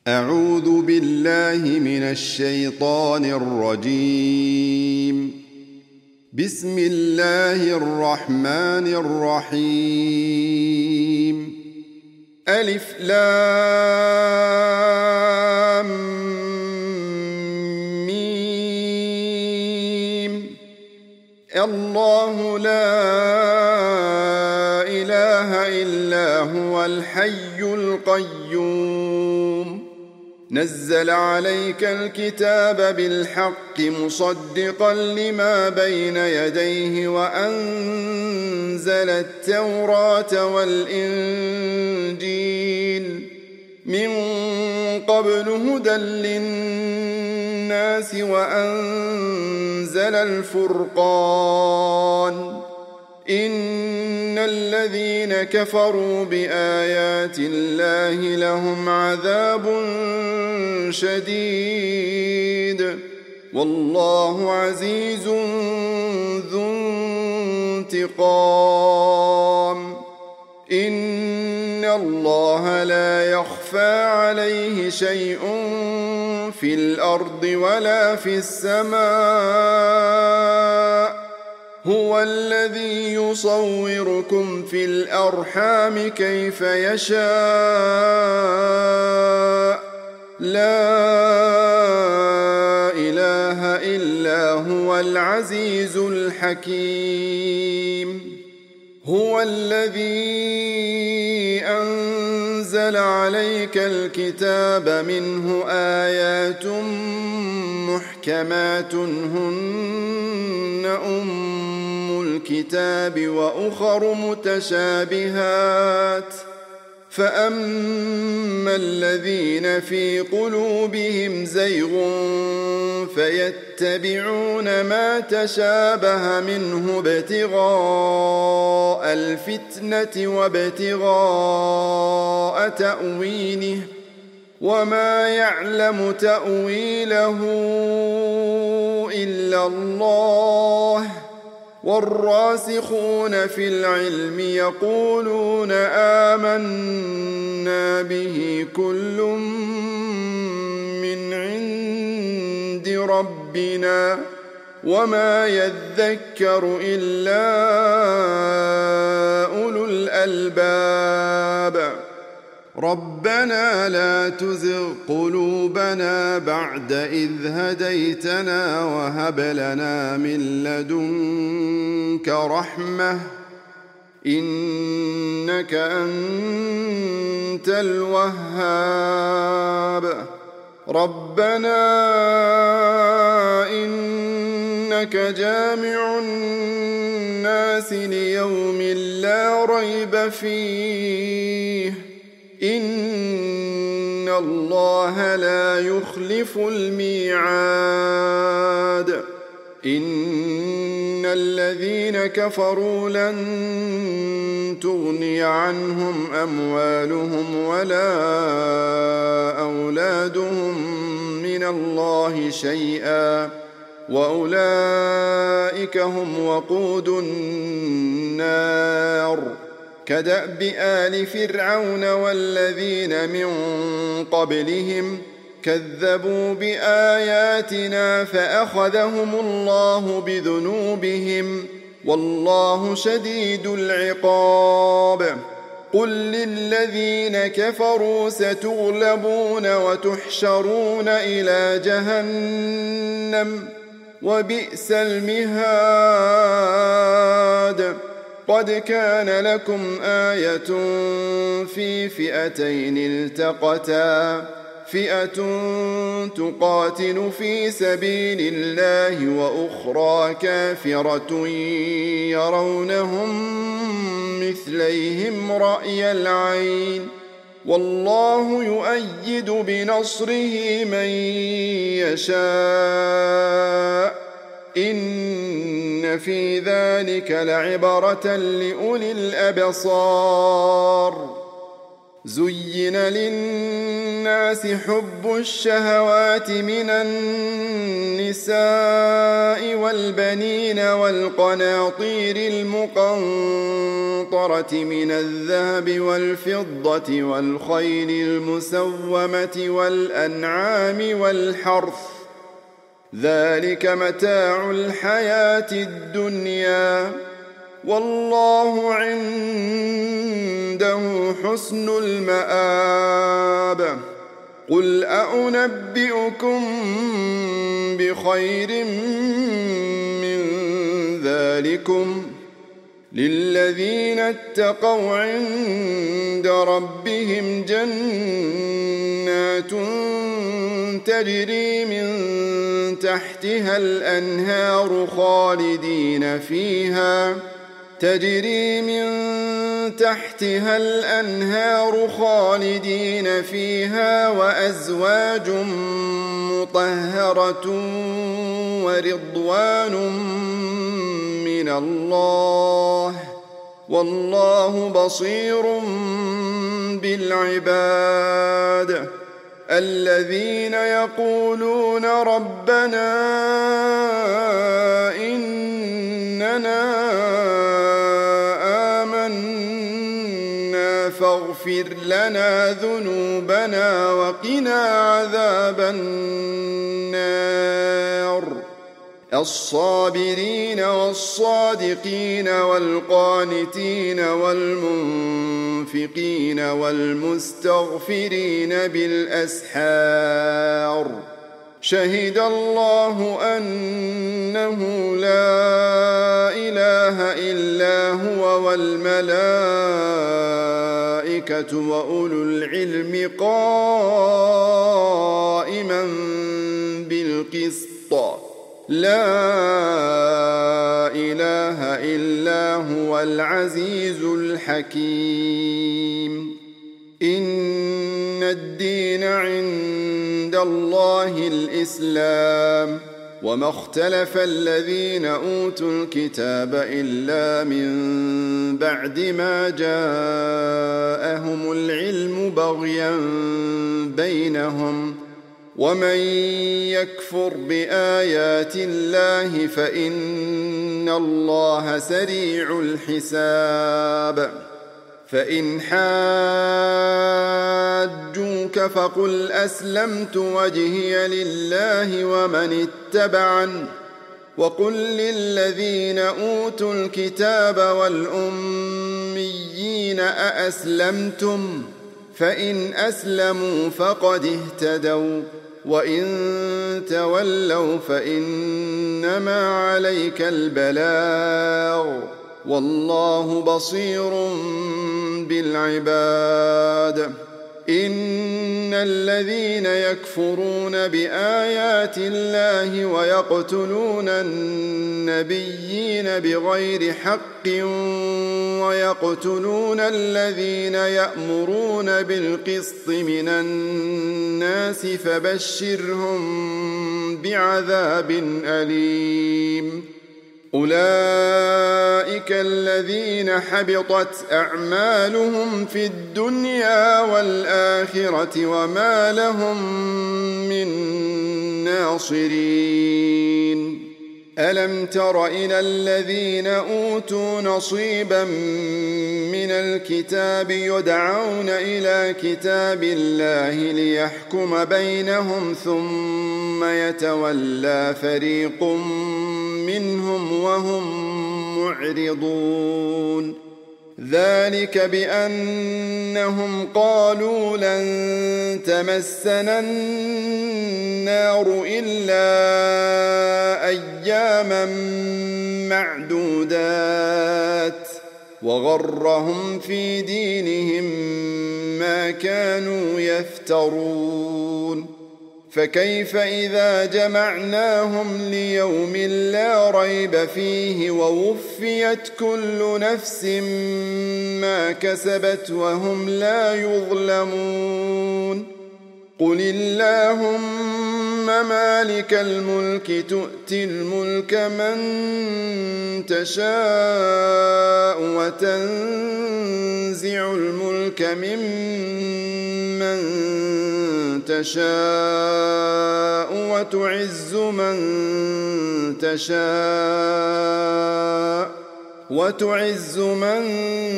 أعوذ بالله من الشيطان الرجيم. بسم الله الرحمن الرحيم. ألف لام ميم. الله لا إله إلا هو الحي القيوم. نزل عليك الكتاب بالحق مصدقا لما بين يديه وأنزل التوراة والإنجيل من قبل هدى للناس وأنزل الفرقان. إن الذين كفروا بآيات الله لهم عذاب شديد والله عزيز ذو انتقام. إن الله لا يخفى عليه شيء في الأرض ولا في السماء. هو الذي يصوركم في الأرحام كيف يشاء. لا إله إلا هو العزيز الحكيم. هو الذي أنزل عليك الكتاب منه آيات محكمات هن أم الكتاب وأخر متشابهات. فأما الذين في قلوبهم زيغ فيتبعون ما تشابه منه ابتغاء الفتنة وابتغاء تأويله وما يعلم تأويله إلا الله. والراسخون في العلم يقولون آمنا به كل من عند ربنا وما يذكر إلا أولو الألباب. ربنا لا تزغ قلوبنا بعد إذ هديتنا وهب لنا من لدنك رحمة إنك أنت الوهاب. ربنا إنك جامع الناس ليوم لا ريب فيه إن الله لا يخلف الميعاد. إن الذين كفروا لن تغني عنهم أموالهم ولا أولادهم من الله شيئا وأولئك هم وقود النار. كدأب آل فرعون والذين من قبلهم كذبوا بآياتنا فأخذهم الله بذنوبهم والله شديد العقاب. قل للذين كفروا ستغلبون وتحشرون إلى جهنم وبئس المهاد. قد كان لكم آية في فئتين التقتا فئة تقاتل في سبيل الله وأخرى كافرة يرونهم مثليهم رأي العين والله يؤيد بنصره من يشاء. إن في ذلك لعبرة لأولي الأبصار. زين للناس حب الشهوات من النساء والبنين والقناطير المقنطرة من الذهب والفضة والخيل المسومة والأنعام والحرث ذلك متاع الحياة الدنيا والله عنده حسن المآب قل أنبئكم بخير من ذلكم للذين اتقوا عند ربهم جنات تجري من تحتها الأنهار خالدين فيها وأزواج مطهرة ورضوان من الله والله بصير بالعباد الذين يقولون ربنا إننا آمنا فاغفر لنا ذنوبنا وقنا عذاب النار الصابرين والصادقين والقانتين والمنفقين والمستغفرين بالأسحار شهد الله أنه لا إله إلا هو والملائكة وأولو العلم قائما بالقسط لا إله إلا هو العزيز الحكيم إن الدين عند الله الإسلام وما اختلف الذين أوتوا الكتاب إلا من بعد ما جاءهم العلم بغيا بينهم ومن يكفر بآيات الله فإن الله سريع الحساب فإن حاجوك فقل أسلمت وجهي لله ومن اتبعن وقل للذين أوتوا الكتاب والأميين أأسلمتم فإن أسلموا فقد اهتدوا وإن تولوا فإنما عليك البلاغ والله بصير بالعباد إن الذين يكفرون بآيات الله ويقتلون النبيين بغير حق ويقتلون الذين يأمرون بالقسط من الناس فبشرهم بعذاب أليم أولئك الذين حبطت أعمالهم في الدنيا والآخرة وما لهم من ناصرين ألم تر إلى الذين أوتوا نصيبا من الكتاب يدعون إلى كتاب الله ليحكم بينهم ثم يتولى فريق منهم وهم معرضون ذلك بأنهم قالوا لن تمسنا النار إلا أياما معدودات وغرهم في دينهم ما كانوا يفترون فكيف إذا جمعناهم ليوم لا ريب فيه ووفيت كل نفس ما كسبت وهم لا يظلمون قل اللهم مالك الملك تؤتي الملك من تشاء وتنزع الملك ممن تشاء وتعز من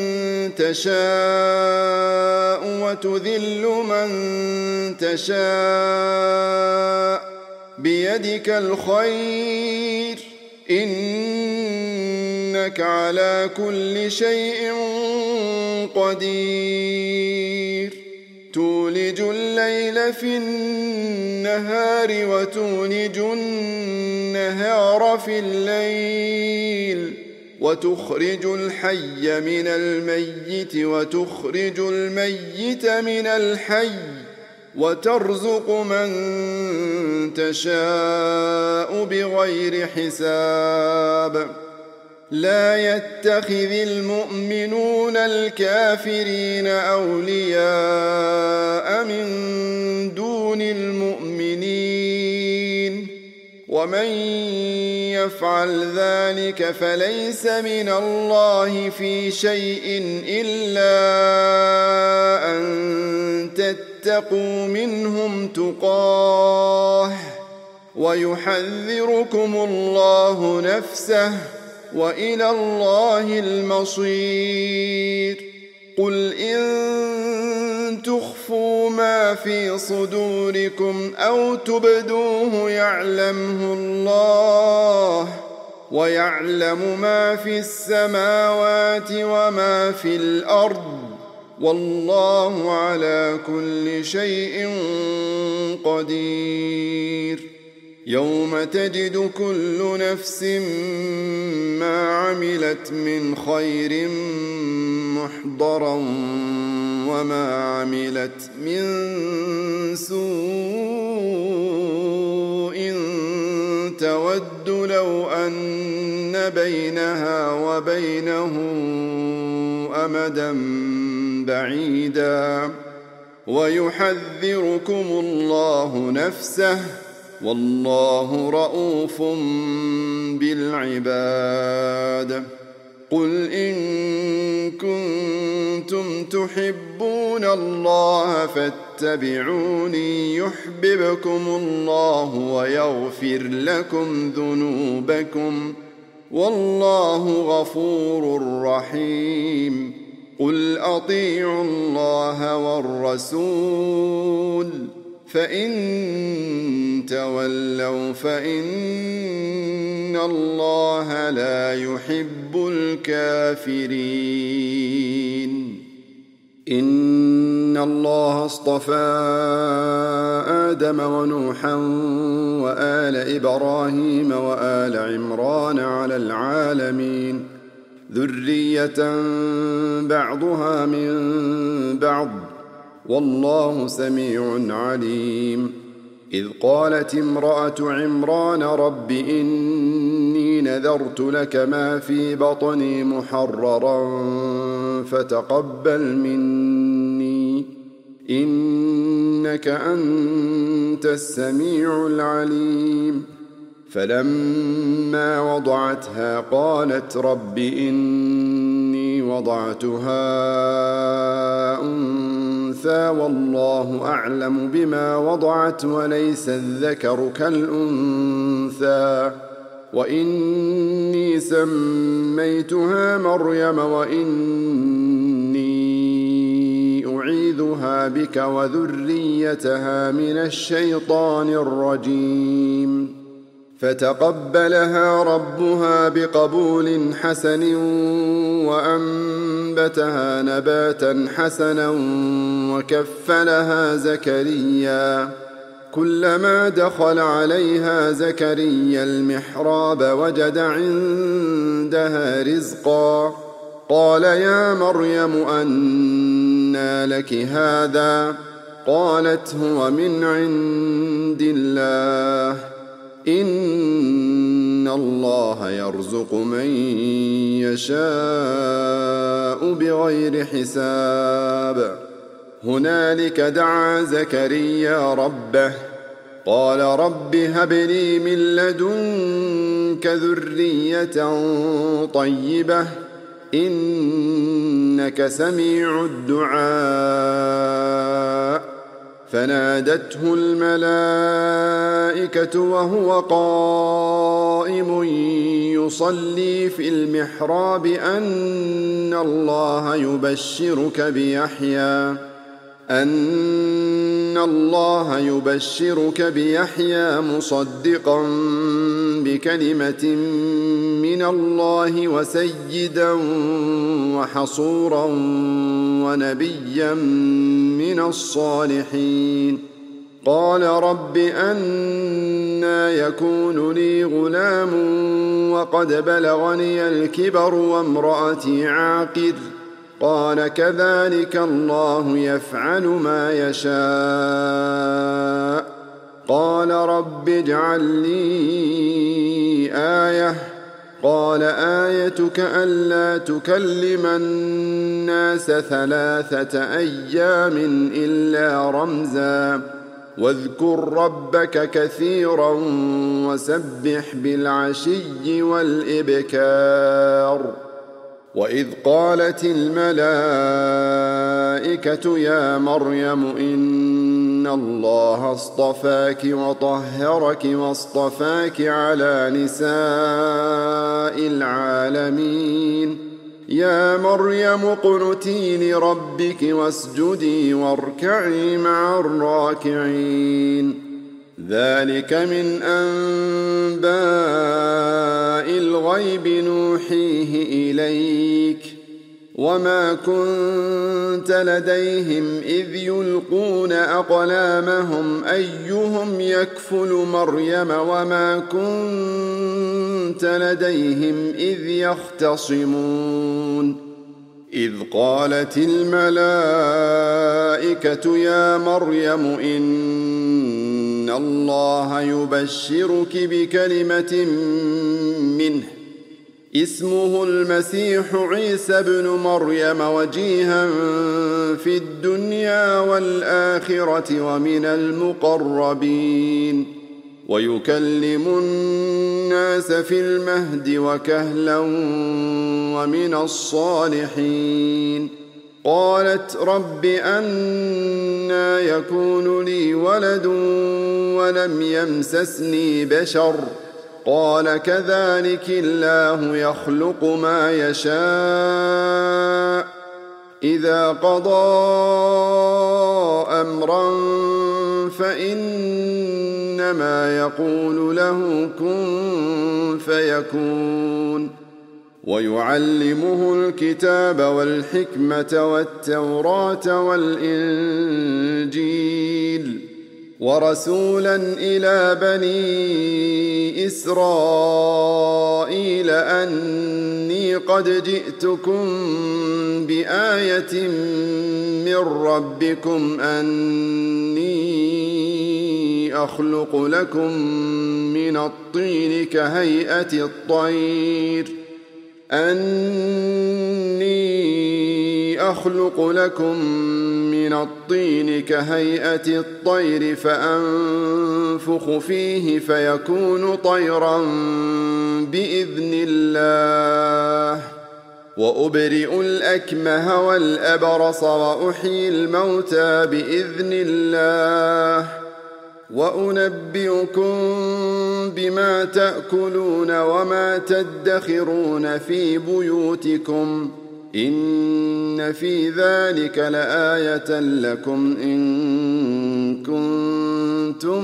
تشاء وتذل من تشاء بيدك الخير إنك على كل شيء قدير تولج الليل في النهار وتولج النهار في الليل وتخرج الحي من الميت وتخرج الميت من الحي وترزق من تشاء بغير حساب لا يتخذ المؤمنون الكافرين أولياء من دون المؤمنين ومن يفعل ذلك فليس من الله في شيء إلا أن تتقوا منهم تقاه ويحذركم الله نفسه وإلى الله المصير قل إن تخفوا ما في صدوركم أو تبدوه يعلمه الله ويعلم ما في السماوات وما في الأرض والله على كل شيء قدير يوم تجد كل نفس ما عملت من خير محضرا وما عملت من سوء تود لو أن بينها وبينه أمدا بعيدا ويحذركم الله نفسه والله رؤوف بالعباد قل إن كنتم تحبون الله فاتبعوني يحببكم الله ويغفر لكم ذنوبكم والله غفور رحيم قل أطيعوا الله والرسول فإن تولوا فإن الله لا يحب الكافرين إن الله اصطفى آدم ونوحا وآل إبراهيم وآل عمران على العالمين ذرية بعضها من بعض والله سميع عليم إذ قالت امرأة عمران رب إني نذرت لك ما في بطني محررا فتقبل مني إنك أنت السميع العليم فلما وضعتها قالت رب إني وضعتها أنثى والله أعلم بما وضعت وليس الذكر كالأنثى وإني سميتها مريم وإني أعيذها بك وذريتها من الشيطان الرجيم فتقبلها ربها بقبول حسن وأنبتها نباتا حسنا وكفلها زكريا كلما دخل عليها زكريا المحراب وجد عندها رزقا قال يا مريم أنى لك هذا قالت هو من عند الله إن الله يرزق من يشاء بغير حساب هنالك دعا زكريا ربه قال رب هب لي من لدنك ذرية طيبة إنك سميع الدعاء فنادته الملائكة وهو قائم يصلي في المحراب أن الله يبشرك بيحيى مصدقا بكلمة من الله وسيدا وحصورا ونبيا من الصالحين قال رب أنى يكون لي غلام وقد بلغني الكبر وامرأتي عاقر قال كذلك الله يفعل ما يشاء قال رب اجعل لي آية قال آيتك ألا تكلم الناس 3 أيام إلا رمزا واذكر ربك كثيرا وسبح بالعشي والإبكار وإذ قالت الملائكة يا مريم إن الله اصطفاك وطهرك واصطفاك على نساء العالمين يا مريم اقنتي لربك واسجدي واركعي مع الراكعين ذلك من أنباء الغيب نوحيه إليك وما كنت لديهم إذ يلقون أقلامهم أيهم يكفل مريم وما كنت لديهم إذ يختصمون إذ قالت الملائكة يا مريم إن الله يبشرك بكلمة منه اسمه المسيح عيسى بن مريم وجيها في الدنيا والآخرة ومن المقربين ويكلم الناس في المهد وكهلا ومن الصالحين قالت رب أنى يكون لي ولد ولم يمسسني بشر قال كذلك الله يخلق ما يشاء إذا قضى أمرا فإنما يقول له كن فيكون ويعلمه الكتاب والحكمة والتوراة والإنجيل ورسولا إلى بني إسرائيل أني قد جئتكم بآية من ربكم أني أخلق لكم من الطين كهيئة الطير فأنفخ فيه فيكون طيرا بإذن الله وأبرئ الأكمه والأبرص وأحيي الموتى بإذن الله وأنبئكم بما تأكلون وما تدخرون في بيوتكم إن في ذلك لآية لكم إن كنتم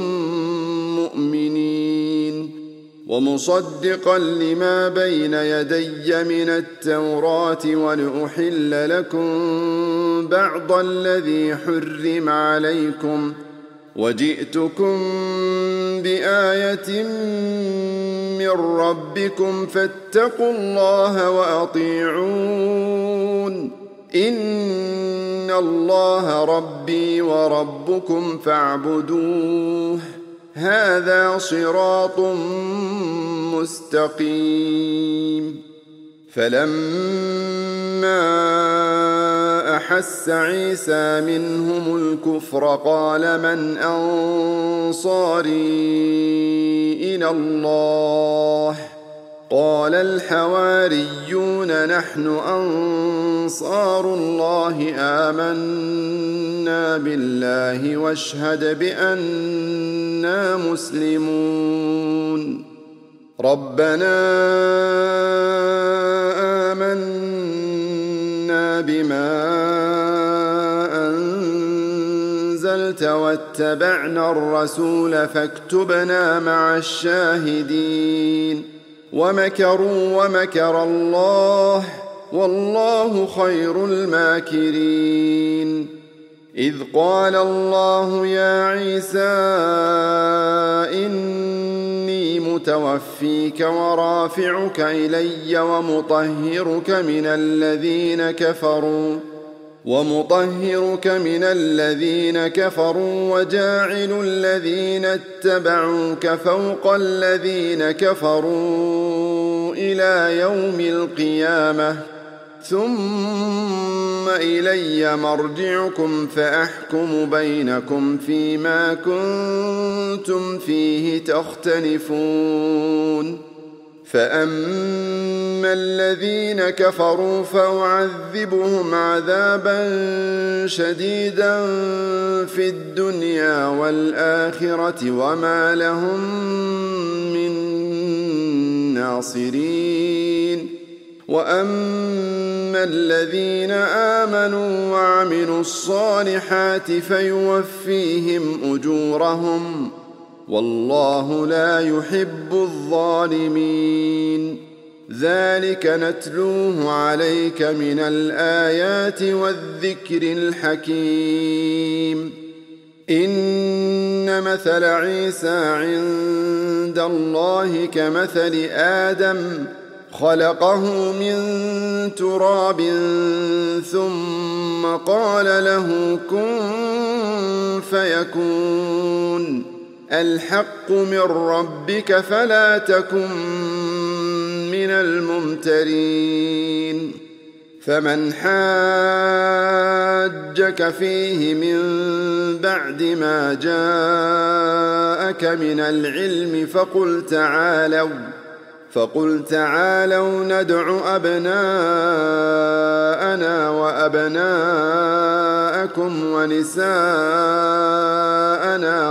مؤمنين ومصدقا لما بين يدي من التوراة ولأحل لكم بعض الذي حرم عليكم وجئتكم بآية من ربكم فاتقوا الله وأطيعون إن الله ربي وربكم فاعبدوه هذا صراط مستقيم فلما أحس عيسى منهم الكفر قال من أنصاري إلى الله قال الحواريون نحن أنصار الله آمنا بالله واشهد بأننا مسلمون ربنا آمنا بما أنزلت واتبعنا الرسول فاكتبنا مع الشاهدين ومكروا ومكر الله والله خير الماكرين إذ قال الله يا عيسى إني متوفيك ورافعك إلي ومطهرك من الذين كفروا وجاعل الذين اتبعوك فوق الذين كفروا إلى يوم القيامة ثم إلي مرجعكم فأحكم بينكم فيما كنتم فيه تختلفون فأما الذين كفروا فأعذبهم عذابا شديدا في الدنيا والآخرة وما لهم من ناصرين وأما الذين آمنوا وعملوا الصالحات فيوفيهم أجورهم والله لا يحب الظالمين ذلك نتلوه عليك من الآيات والذكر الحكيم إن مثل عيسى عند الله كمثل آدم خلقه من تراب ثم قال له كن فيكون الحق من ربك فلا تكن من الممترين فمن حاجك فيه من بعد ما جاءك من العلم فقل تعالوا ندع أبناءنا وأبناءكم ونساءنا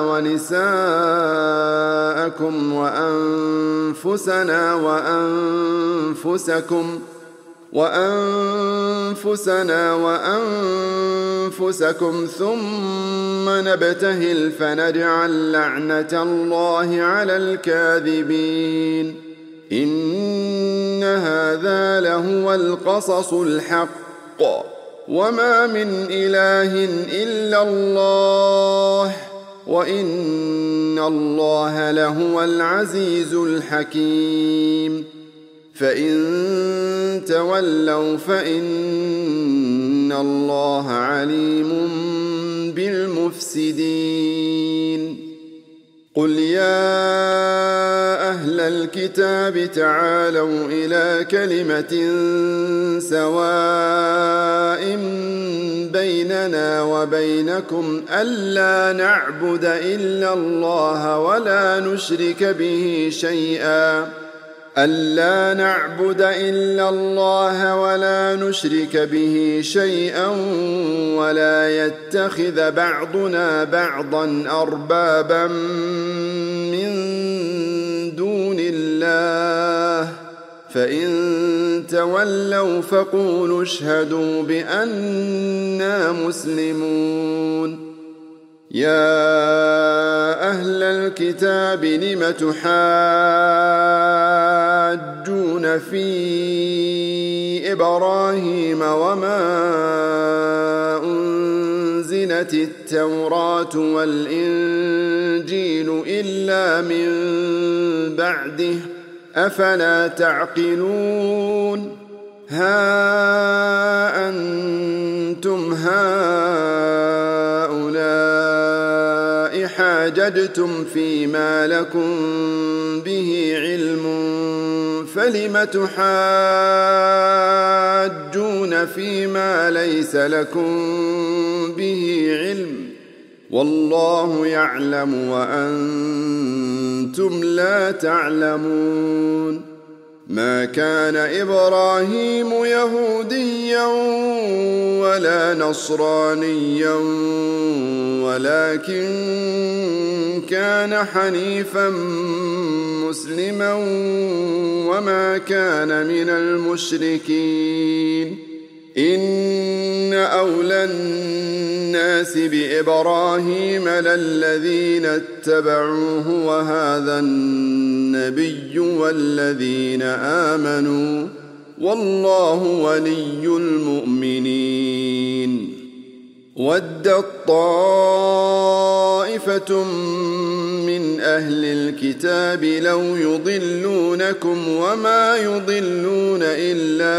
ونساءكم وأنفسنا وأنفسكم ثم نبتهل فنجعل لعنة الله على الكاذبين إن هذا لهو القصص الحق وما من إله إلا الله وإن الله لهو العزيز الحكيم فإن تولوا فإن الله عليم بالمفسدين قل يا أهل الكتاب تعالوا إلى كلمة سواء بيننا وبينكم ألا نعبد إلا الله ولا نشرك به شيئا ولا يتخذ بعضنا بعضا أربابا من دون الله فإن تولوا فقولوا اشهدوا بأننا مسلمون يا أهل الكتاب لم تحاجون في إبراهيم وما أنزلت التوراة والإنجيل إلا من بعده أفلا تعقلون ها أنتم هؤلاء حاججتم فيما لكم به علم فلم تحاجون فيما ليس لكم به علم والله يعلم وأنتم لا تعلمون ما كان إبراهيم يهوديا ولا نصرانيا ولكن كان حنيفا مسلما وما كان من المشركين إن أولى الناس بإبراهيم للذين اتبعوه وهذا النبي والذين آمنوا والله ولي المؤمنين ودت طائفة من أهل الكتاب لو يضلونكم وما يضلون إلا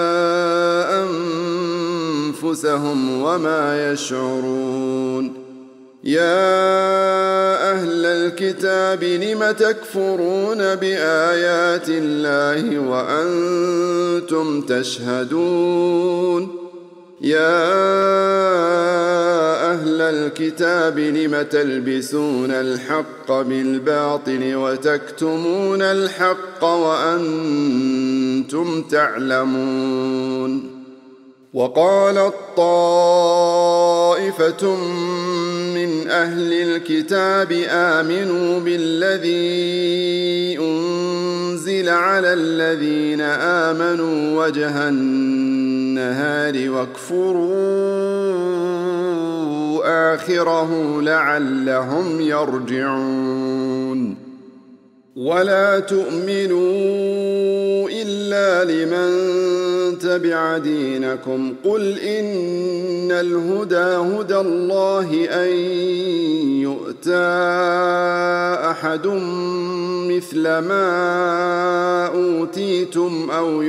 أنفسهم وما يشعرون يا أهل الكتاب لم تكفرون بآيات الله وأنتم تشهدون يا أهل الكتاب لم تلبسون الحق بالباطل وتكتمون الحق وأنتم تعلمون وقالت طائفة من أهل الكتاب آمنوا بالذي أنزل على الذين آمنوا وجه النهار واكفروا آخره لعلهم يرجعون ولا تؤمنوا إلا لمن تبع دينكم قل إن الهدى هدى الله أن يؤتى أحد مثل ما أوتيتم أو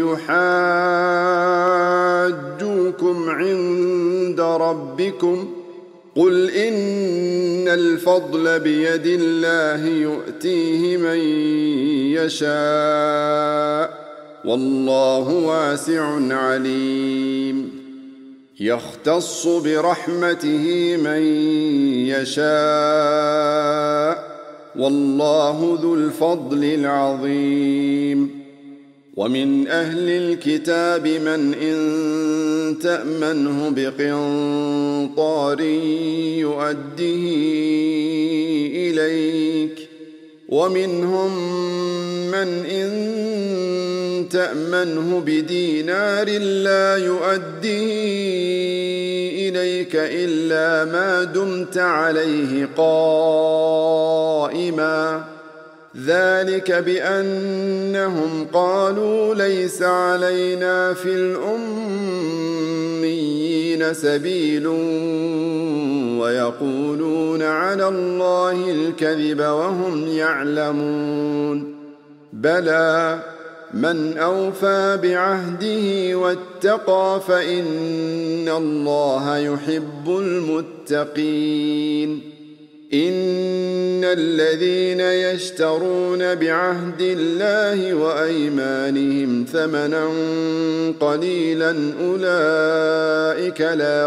يحاجوكم عند ربكم قل إن الفضل بيد الله يؤتيه من يشاء والله واسع عليم يختص برحمته من يشاء والله ذو الفضل العظيم ومن أهل الكتاب من إن تأمنه بقنطار يؤديه إليك ومنهم من إن تأمنه بدينار لا يؤديه إليك إلا ما دمت عليه قائما ذلك بأنهم قالوا ليس علينا في الأميين سبيل ويقولون على الله الكذب وهم يعلمون بلى من أوفى بعهده واتقى فإن الله يحب المتقين إن الذين يشترون بعهد الله وأيمانهم ثمنا قليلا أولئك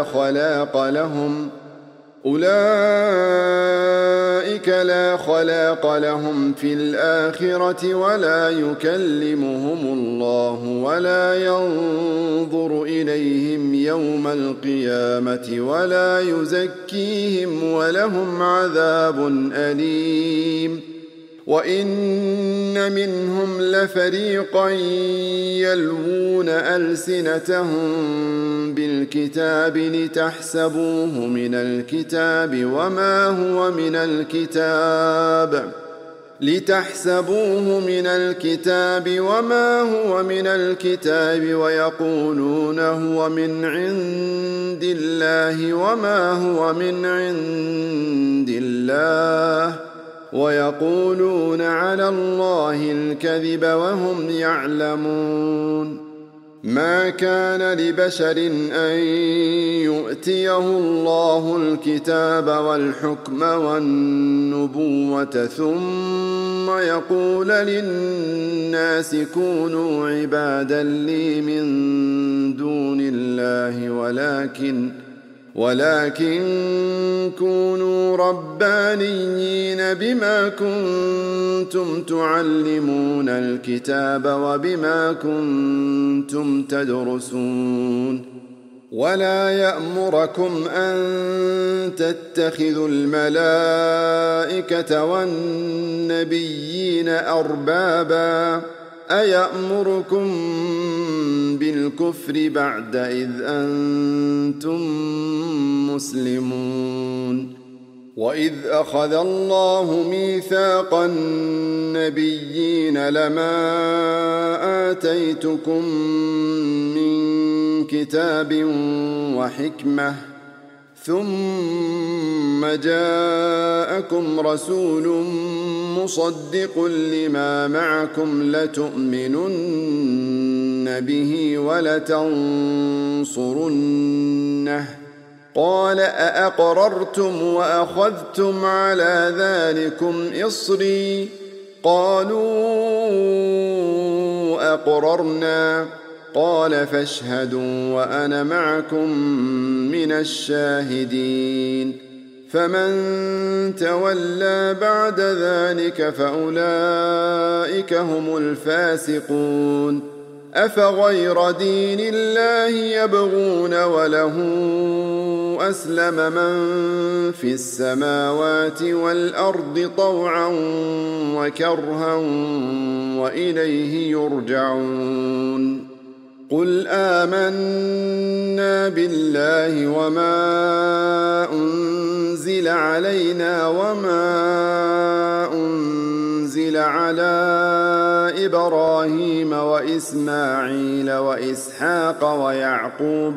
لا خلاق لهم في الآخرة ولا يكلمهم الله ولا ينظر إليهم يوم القيامة ولا يزكيهم ولهم عذاب أليم وإن منهم لفريقا يلوون ألسنتهم بالكتاب لتحسبوه من الكتاب وما هو من الكتاب ويقولون هو من عند الله وما هو من عند الله ويقولون على الله الكذب وهم يعلمون ما كان لبشر أن يؤتيه الله الكتاب والحكم والنبوة ثم يقول للناس كونوا عبادا لي من دون الله ولكن كونوا ربانيين بما كنتم تعلمون الكتاب وبما كنتم تدرسون ولا يأمركم أن تتخذوا الملائكة والنبيين أربابا أيأمركم بالكفر بعد إذ أنتم مسلمون وإذ أخذ الله ميثاق النبيين لما آتيتكم من كتاب وحكمة ثم جاءكم رسول مصدق لما معكم لتؤمنن به ولتنصرنه قال أأقررتم وأخذتم على ذلكم إصري قالوا أقررنا قال فاشهدوا وأنا معكم من الشاهدين فمن تولى بعد ذلك فأولئك هم الفاسقون أفغير دين الله يبغون وله أسلم من في السماوات والأرض طوعا وكرها وإليه يرجعون قل آمنا بالله وما أنزل علينا وما أنزل على إبراهيم وإسماعيل وإسحاق ويعقوب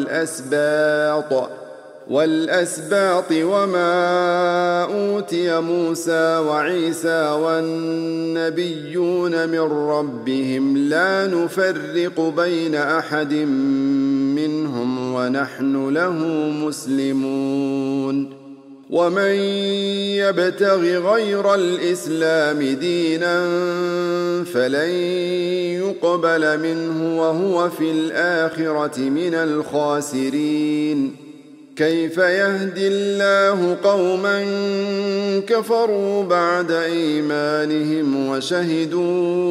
والأسباط وما أوتي موسى وعيسى والنبيون من ربهم لا نفرق بين أحد منهم ونحن له مسلمون ومن يبتغ غير الإسلام دينا فلن يقبل منه وهو في الآخرة من الخاسرين كيف يهدي الله قوما كفروا بعد إيمانهم وشهدوا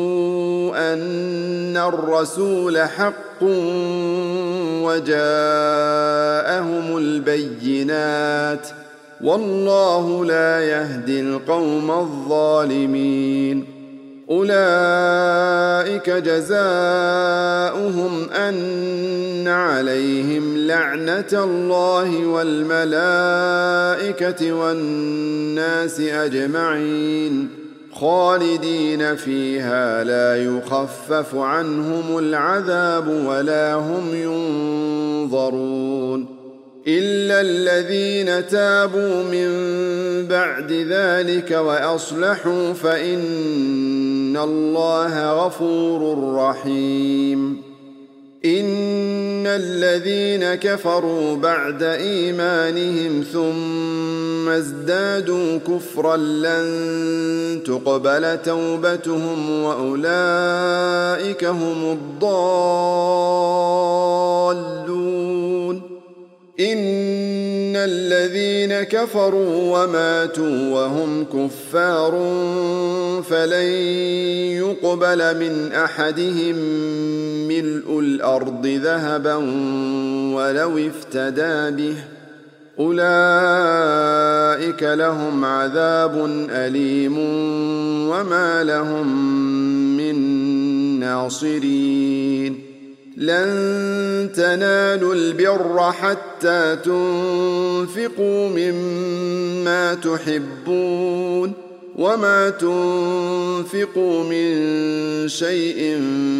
أن الرسول حق وجاءهم البينات والله لا يهدي القوم الظالمين أولئك جزاؤهم أن عليهم لعنة الله والملائكة والناس أجمعين خالدين فيها لا يخفف عنهم العذاب ولا هم ينظرون إلا الذين تابوا من بعد ذلك وأصلحوا فإن الله غفور رحيم إن الذين كفروا بعد إيمانهم ثم ازدادوا كفرا لن تقبل توبتهم وأولئك هم الضالون إن الذين كفروا وماتوا وهم كفار فلن يقبل من أحدهم ملء الأرض ذهبا ولو افتدى به أولئك لهم عذاب أليم وما لهم من ناصرين لن تنالوا البر حتى تنفقوا مما تحبون وما تنفقوا من شيء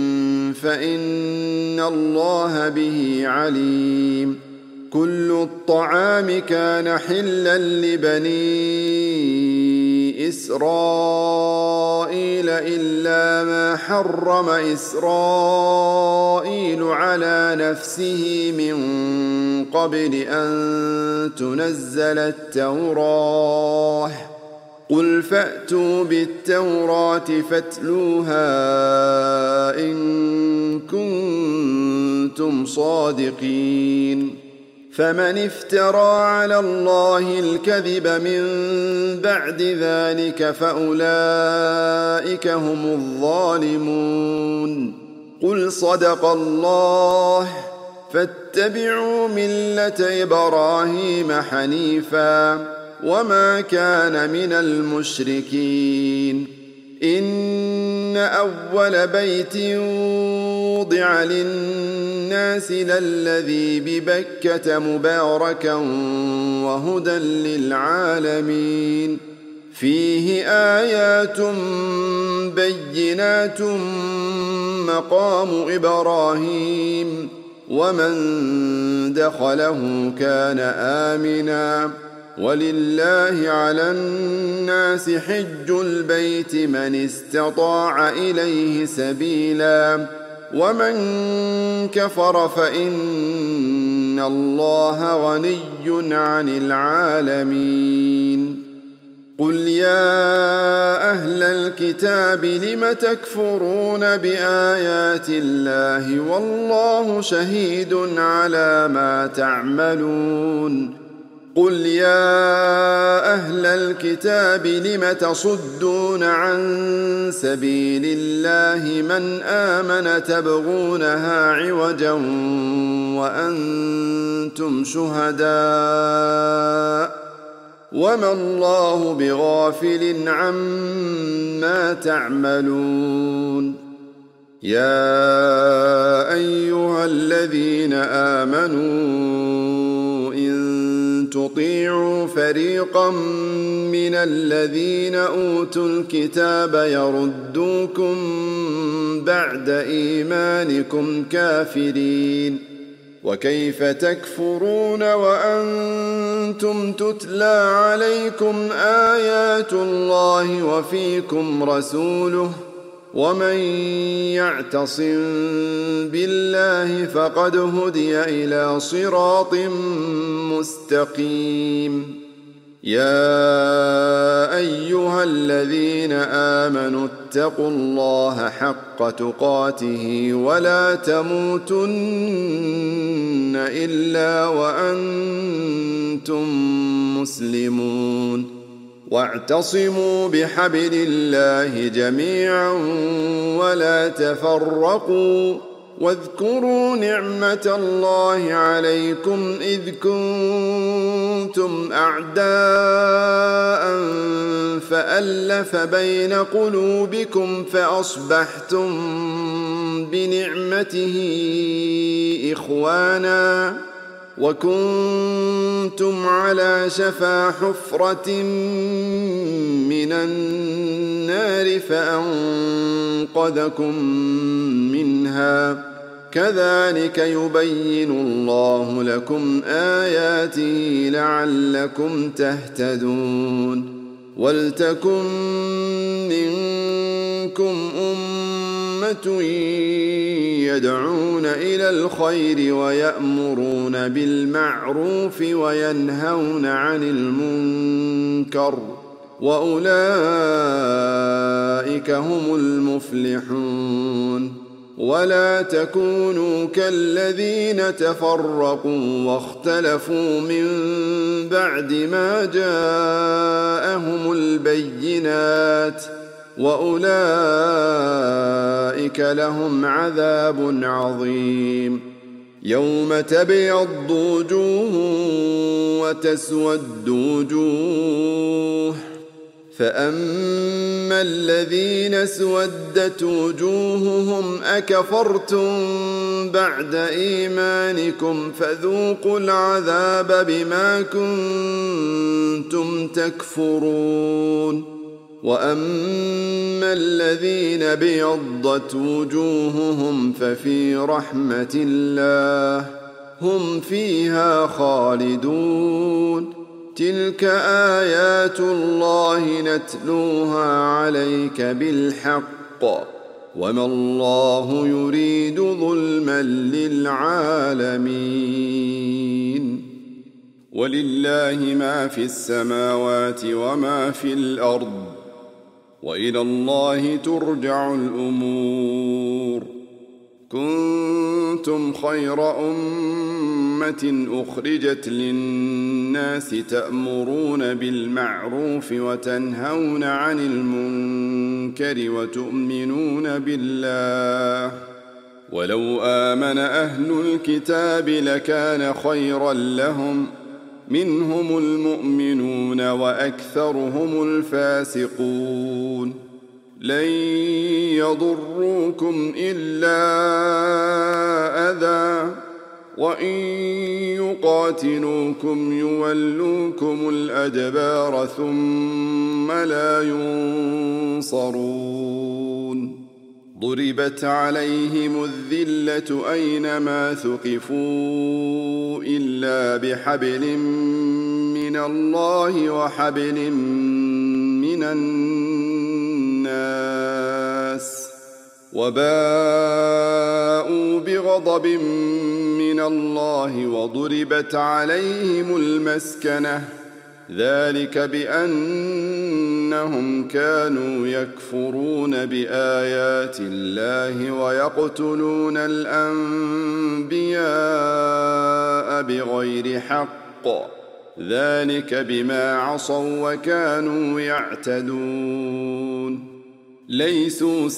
فإن الله به عليم كل الطعام كان حلا لبني إسرائيل إلا ما حرم إسرائيل على نفسه من قبل أن تنزل التوراة قل فأتوا بالتوراة فاتلوها إن كنتم صادقين فمن افترى على الله الكذب من بعد ذلك فأولئك هم الظالمون قل صدق الله فاتبعوا ملة إبراهيم حنيفا وما كان من المشركين إن أول بيت وضع للناس للذي ببكة مباركا وهدى للعالمين فيه آيات بينات مقام إبراهيم ومن دخله كان آمنا ولله على الناس حج البيت من استطاع إليه سبيلا ومن كفر فإن الله غني عن العالمين قل يا أهل الكتاب لم تكفرون بآيات الله والله شهيد على ما تعملون قل يا أهل الكتاب لم تصدون عن سبيل الله من آمن تبغونها عوجا وأنتم شهداء وما الله بغافل عما تعملون يا أيها الذين آمنوا إن تطيعوا فريقا من الذين أوتوا الكتاب يردوكم بعد إيمانكم كافرين وكيف تكفرون وأنتم تتلى عليكم آيات الله وفيكم رسوله ومن يعتصم بالله فقد هدي إلى صراط مستقيم يا أيها الذين آمنوا اتقوا الله حق تقاته ولا تموتن إلا وأنتم مسلمون واعتصموا بحبل الله جميعا ولا تفرقوا واذكروا نعمة الله عليكم إذ كنتم أعداء فألف بين قلوبكم فأصبحتم بنعمته إخوانا وكنتم على شفا حفرة من النار فأنقذكم منها كذلك يبين الله لكم آياته لعلكم تهتدون ولتكن منكم أمة يدعون إلى الخير ويأمرون بالمعروف وينهون عن المنكر وأولئك هم المفلحون ولا تكونوا كالذين تفرقوا واختلفوا من بعد ما جاءهم البينات وأولئك لهم عذاب عظيم يوم تبيض وجوه وتسود وجوه فأما الذين اسودت وجوههم أكفرتم بعد إيمانكم فذوقوا العذاب بما كنتم تكفرون وأما الذين بيضت وجوههم ففي رحمة الله هم فيها خالدون تلك آيات الله نتلوها عليك بالحق وما الله يريد ظلما للعالمين ولله ما في السماوات وما في الأرض وإلى الله ترجع الأمور كنتم خير أمة أخرجت للناس تأمرون بالمعروف وتنهون عن المنكر وتؤمنون بالله ولو آمن أهل الكتاب لكان خيرا لهم منهم المؤمنون وأكثرهم الفاسقون لن يضروكم إلا أذى وإن يقاتلوكم يولوكم الأدبار ثم لا ينصرون ضربت عليهم الذلة أينما ثقفوا إلا بحبل من الله وحبل من الناس وباءوا بغضب من الله وضربت عليهم المسكنة ذلك بأنهم كانوا يكفرون بآيات الله ويقتلون الأنبياء بغير حق ذلك بما عصوا وكانوا يعتدون ليسوا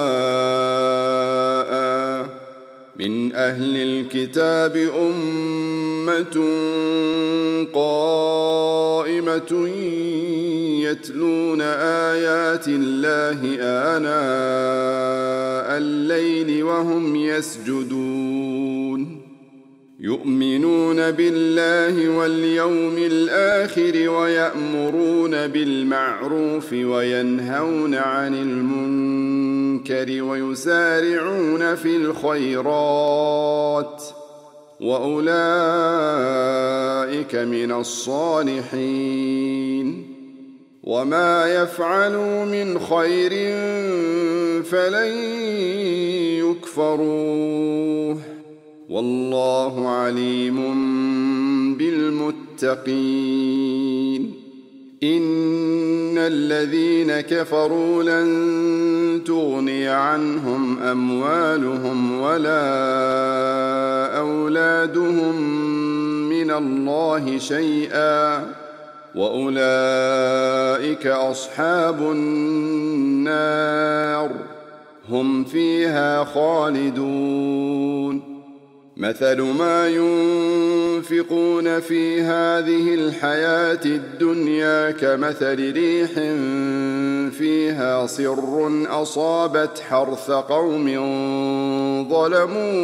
سواء من أهل الكتاب أمة قائمة يتلون آيات الله آناء الليل وهم يسجدون يؤمنون بالله واليوم الآخر ويأمرون بالمعروف وينهون عن المنكر ويسارعون في الخيرات وأولئك من الصالحين وما يفعلوا من خير فلن يكفروه والله عليم بالمتقين إن الذين كفروا لن تغني عنهم أموالهم ولا أولادهم من الله شيئا وأولئك أصحاب النار هم فيها خالدون مثل ما ينفقون في هذه الحياة الدنيا كمثل ريح فيها صر أصابت حرث قوم ظلموا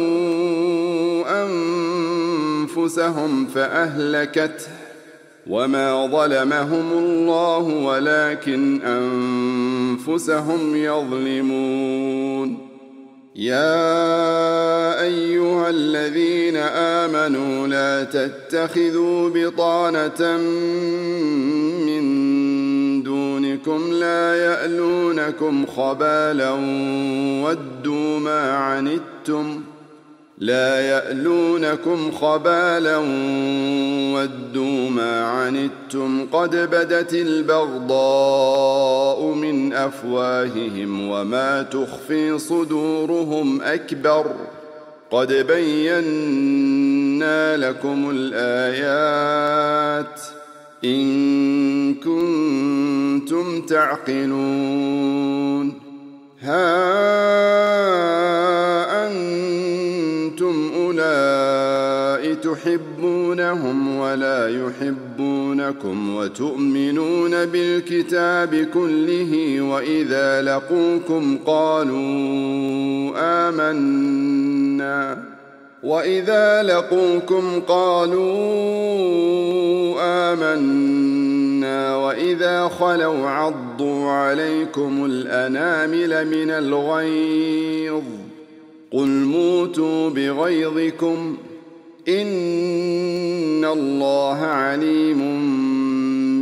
أنفسهم فأهلكته وما ظلمهم الله ولكن أنفسهم يظلمون يا أيها الذين آمنوا لا تتخذوا بطانة من دونكم لا يألونكم خبالا ودوا ما عنتم قد بدت البغضاء من أفواههم وما تخفي صدورهم أكبر قد بينا لكم الآيات إن كنتم تعقلون ها أنتم أولئك تحبونهم ولا يحبونكم وتؤمنون بالكتاب كله وإذا لقوكم قالوا آمنا وإذا خلوا عضوا عليكم الأنامل من الغيظ قل موتوا بغيظكم إن الله عليم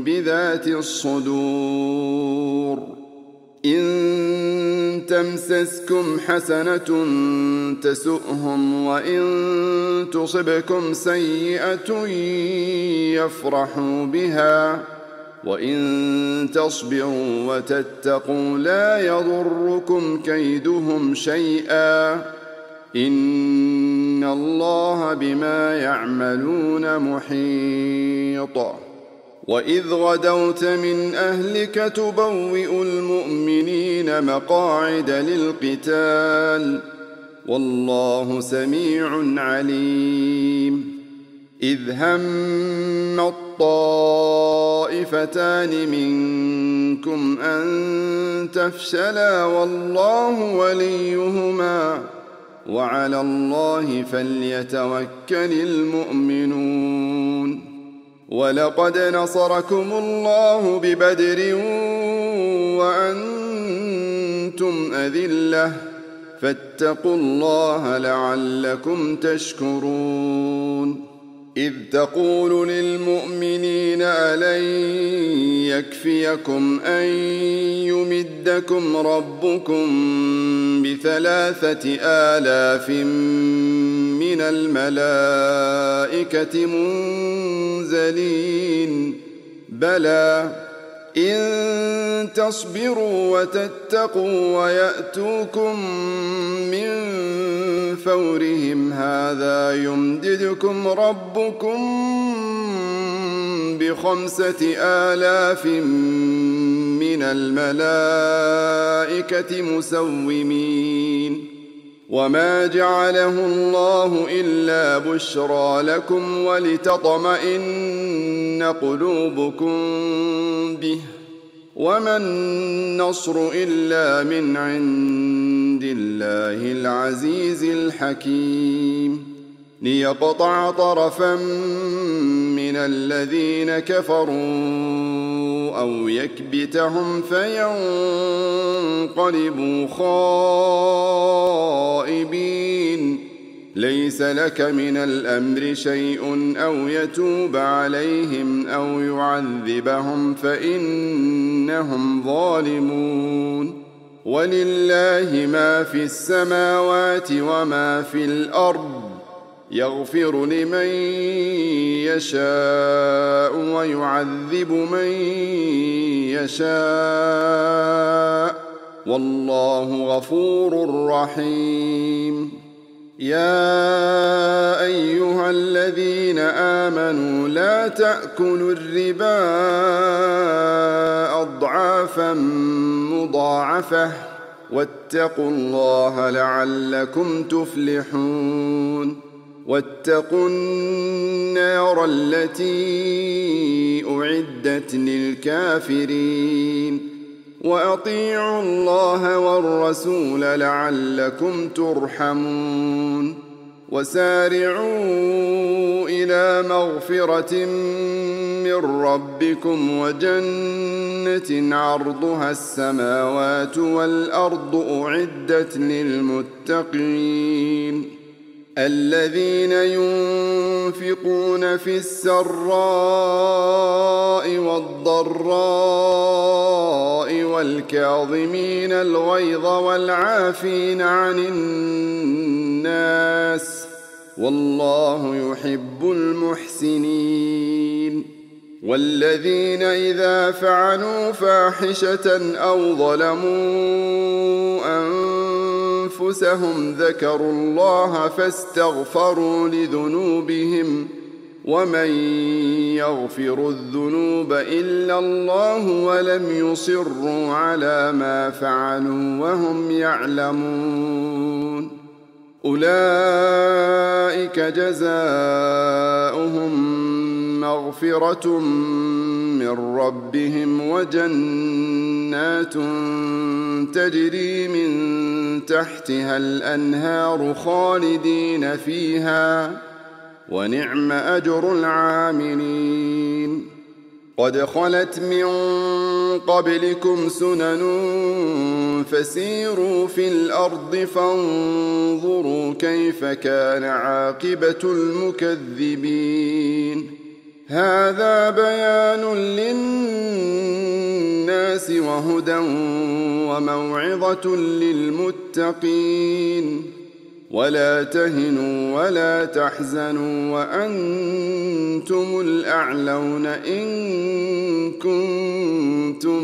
بذات الصدور إن تمسسكم حسنة تسؤهم وإن تصبكم سيئة يفرحوا بها وإن تصبروا وتتقوا لا يضركم كيدهم شيئا إن الله بما يعملون محيط وإذ غدوت من أهلك تبوئ المؤمنين مقاعد للقتال والله سميع عليم إذ هم الطائفتان منكم أن تفشلا والله وليهما وعلى الله فليتوكل المؤمنون ولقد نصركم الله ببدر وأنتم أذلة فاتقوا الله لعلكم تشكرون إذ تقول للمؤمنين ألن يكفيكم أن يمدكم ربكم ب3,000 من الملائكة منزلين بلى إن تصبروا وتتقوا ويأتوكم من فورهم هذا يمددكم ربكم ب5,000 من الملائكة مسومين وما جعله الله إلا بشرى لكم ولتطمئن قلوبكم به وما النصر إلا من عند الله العزيز الحكيم ليقطع طرفا من الذين كفروا أو يكبتهم فينقلبوا خائبين ليس لك من الأمر شيء أو يتوب عليهم أو يعذبهم فإنهم ظالمون ولله ما في السماوات وما في الأرض يغفر لمن يشاء ويعذب من يشاء والله غفور رحيم يا أيها الذين آمنوا لا تأكلوا الربا أضعافا مضاعفة واتقوا الله لعلكم تفلحون واتقوا النار التي أعدت للكافرين وأطيعوا الله والرسول لعلكم ترحمون وسارعوا إلى مغفرة من ربكم وجنة عرضها السماوات والأرض أعدت للمتقين الذين ينفقون في السراء والضراء والكاظمين الغيظ والعافين عن الناس والله يحب المحسنين والذين إذا فعلوا فاحشة أو ظلموا أنفسهم ذكروا الله فاستغفروا لذنوبهم ومن يغفر الذنوب إلا الله ولم يصروا على ما فعلوا وهم يعلمون أولئك جزاؤهم مغفرة من ربهم وجنات تجري من تحتها الأنهار خالدين فيها ونعم أجر العاملين قد خلت من قبلكم سنن فسيروا في الأرض فانظروا كيف كان عاقبة المكذبين هذا بيان للناس وهدى وموعظة للمتقين ولا تهنوا ولا تحزنوا وأنتم الأعلون إن كنتم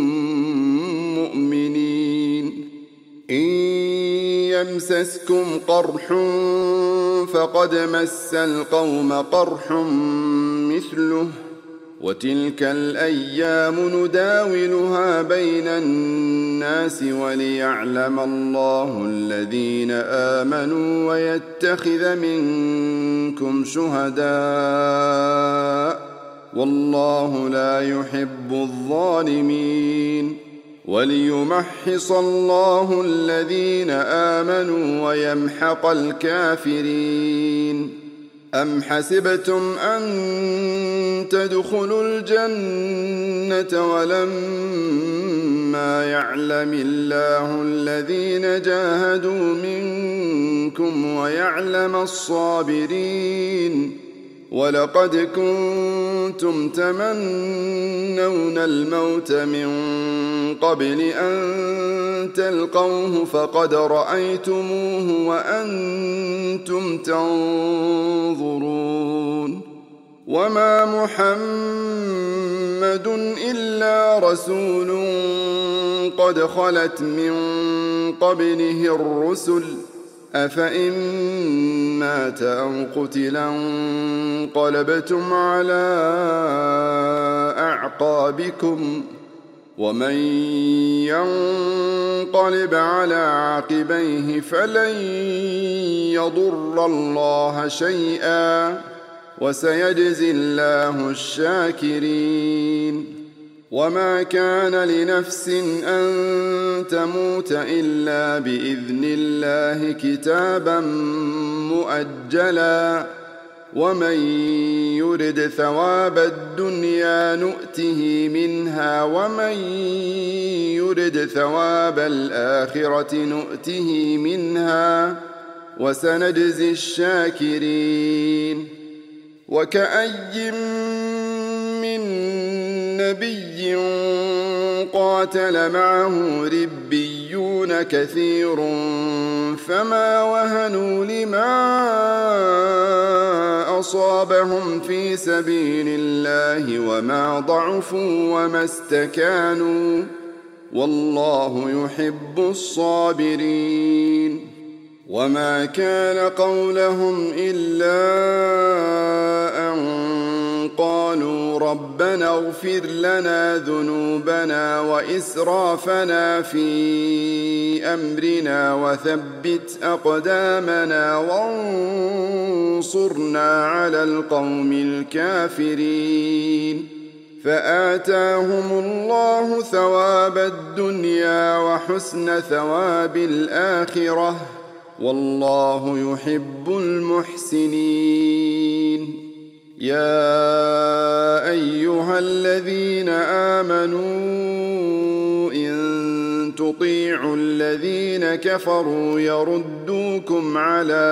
مؤمنين إن يمسسكم قرح فقد مس القوم قرح مثله وتلك الأيام نداولها بين الناس وليعلم الله الذين آمنوا ويتخذ منكم شهداء والله لا يحب الظالمين وليمحص الله الذين آمنوا ويمحق الكافرين أم حسبتم أن تدخلوا الجنة ولما يعلم الله الذين جاهدوا منكم ويعلم الصابرين ولقد كنتم تمنون الموت من قبل أن تلقوه فقد رأيتموه وأنتم تنظرون وما محمد إلا رسول قد خلت من قبله الرسل أفإن مات أو قتلا انقلبتم على أعقابكم ومن ينقلب على عقبيه فلن يضر الله شيئا وسيجزي الله الشاكرين وما كان لنفس أن تموت إلا بإذن الله كتابا مؤجلا ومن يرد ثواب الدنيا نؤته منها ومن يرد ثواب الآخرة نؤته منها وسنجزي الشاكرين وكأي من نبي قاتل معه ربيون كثير فما وهنوا لما أصابهم في سبيل الله وما ضعفوا وما استكانوا والله يحب الصابرين وما كان قولهم إلا أن قالوا ربنا اغفر لنا ذنوبنا وإسرافنا في أمرنا وثبت أقدامنا وانصرنا على القوم الكافرين فآتاهم الله ثواب الدنيا وحسن ثواب الآخرة والله يحب المحسنين يا أيها الذين آمنوا إن تطيعوا الذين كفروا يردوكم على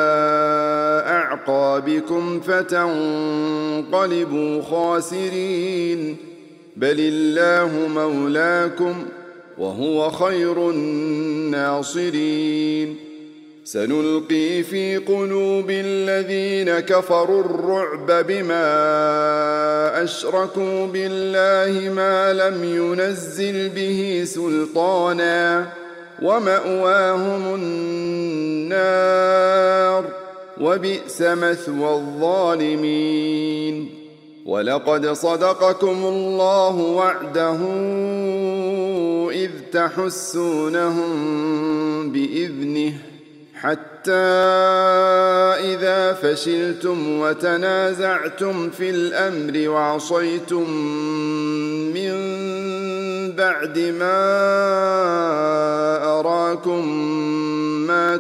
أعقابكم فتنقلبوا خاسرين بل الله مولاكم وهو خير الناصرين سنلقي في قلوب الذين كفروا الرعب بما أشركوا بالله ما لم ينزل به سلطانا ومأواهم النار وبئس مثوى الظالمين ولقد صدقكم الله وعده إذ تحسونهم بإذنه حتى إذا فشلتم وتنازعتم في الأمر وعصيتم من بعد ما أراكم ما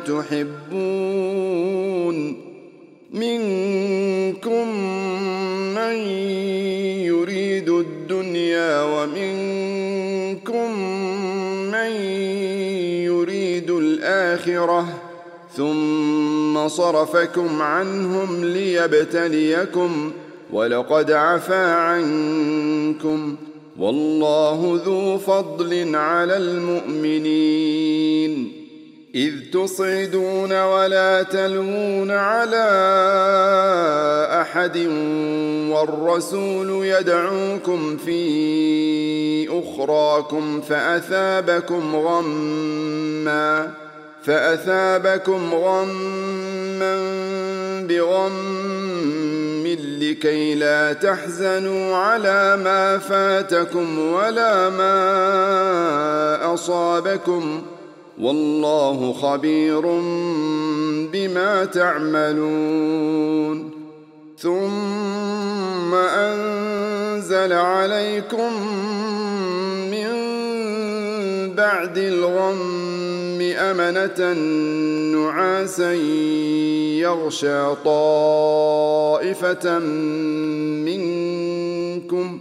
تحبون منكم من يريد الدنيا ومنكم من يريد الآخرة ثم صرفكم عنهم ليبتليكم ولقد عفا عنكم والله ذو فضل على المؤمنين إذ تصعدون ولا تلوون على أحد والرسول يدعوكم في أخراكم فأثابكم غما بغم لكي لا تحزنوا على ما فاتكم ولا ما أصابكم والله خبير بما تعملون ثم أنزل عليكم من بعد الغم أمنة نعاسا يغشى طائفة منكم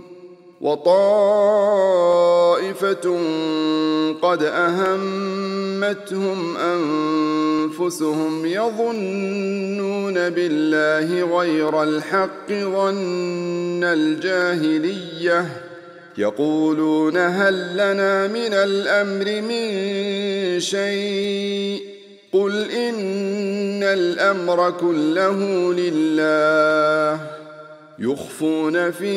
وطائفة قد أهمتهم أنفسهم يظنون بالله غير الحق ظن الجاهلية يقولون هل لنا من الأمر من شيء قل إن الأمر كله لله يخفون في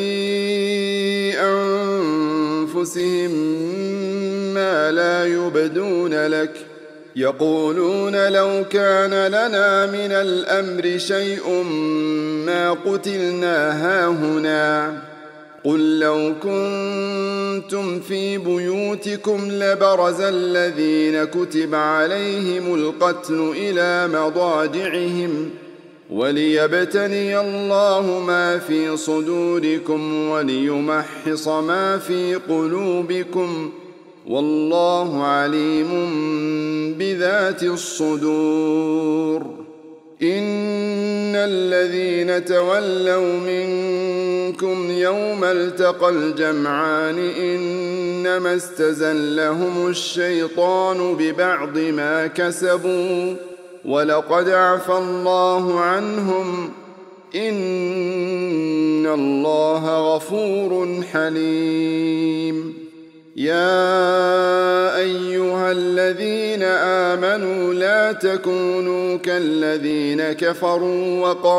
أنفسهم ما لا يبدون لك يقولون لو كان لنا من الأمر شيء ما قتلنا هاهنا قل لو كنتم في بيوتكم لبرز الذين كتب عليهم القتل إلى مضاجعهم وليبتلي الله ما في صدوركم وليمحص ما في قلوبكم والله عليم بذات الصدور إن الذين تولوا منكم يوم التقى الجمعان إنما استزلهم الشيطان ببعض ما كسبوا ولقد عفى الله عنهم إن الله غفور حليم يا أيها الذين آمنوا لا تكونوا كالذين كفروا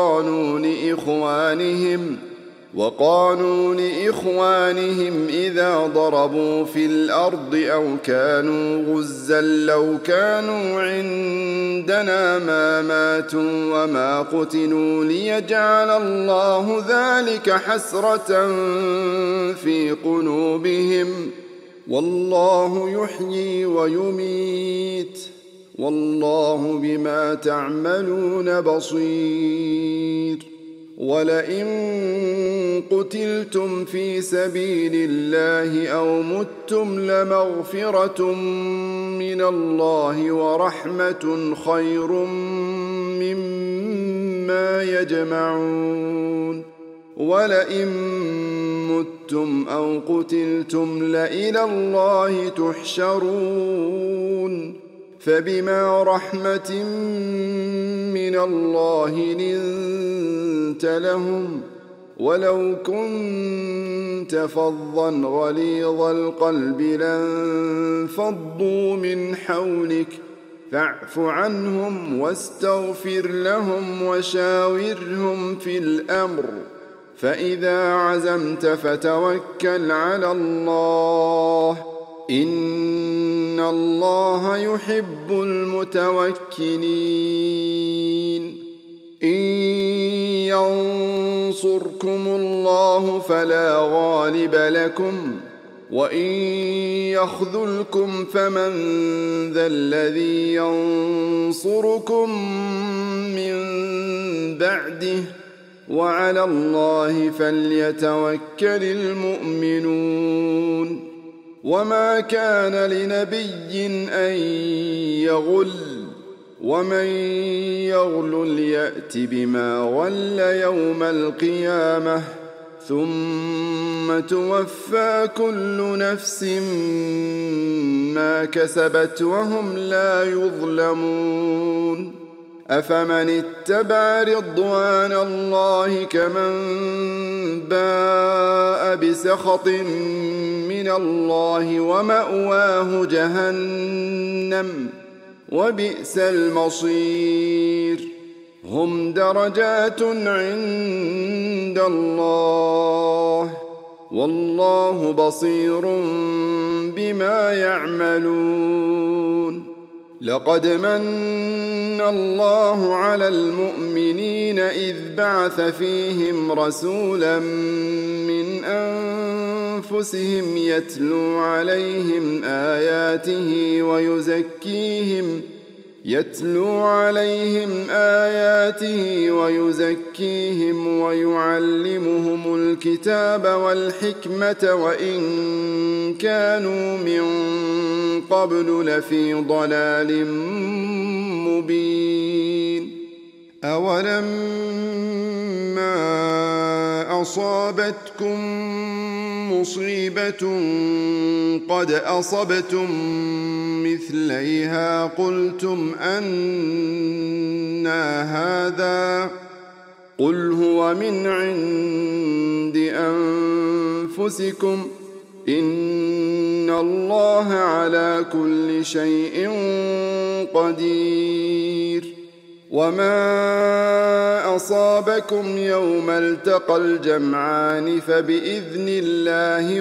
وقالوا لإخوانهم إذا ضربوا في الأرض أو كانوا غزا لو كانوا عندنا ما ماتوا وما قتلوا ليجعل الله ذلك حسرة في قلوبهم والله يحيي ويميت والله بما تعملون بصير ولئن قتلتم في سبيل الله أو متم لمغفرة من الله ورحمة خير مما يجمعون ولئن متم أو قتلتم لإلى الله تحشرون فبما رحمة من الله لنت لهم ولو كنت فظا غليظ القلب لانفضوا من حولك فاعف عنهم واستغفر لهم وشاورهم في الأمر فإذا عزمت فتوكل على الله إن الله يحب المتوكلين إن ينصركم الله فلا غالب لكم وإن يخذلكم فمن ذا الذي ينصركم من بعده وعلى الله فليتوكل المؤمنون وما كان لنبي أن يغل ومن يغل يأت بما غل يوم القيامة ثم توفى كل نفس ما كسبت وهم لا يظلمون أفمن اتبع رضوان الله كمن باء بسخط من الله ومأواه جهنم وبئس المصير هم درجات عند الله والله بصير بما يعملون لقد من الله على المؤمنين إذ بعث فيهم رسولا من أنفسهم يتلو عليهم آياته ويزكيهم ويعلمهم الكتاب والحكمة وإن كانوا من قبل لفي ضلال مبين أولما أصابتكم مصيبة قد أصبتم مثليها قلتم أنى هذا قل هو من عند أنفسكم إن الله على كل شيء قدير وما أصابكم يوم التقى الجمعان فبإذن الله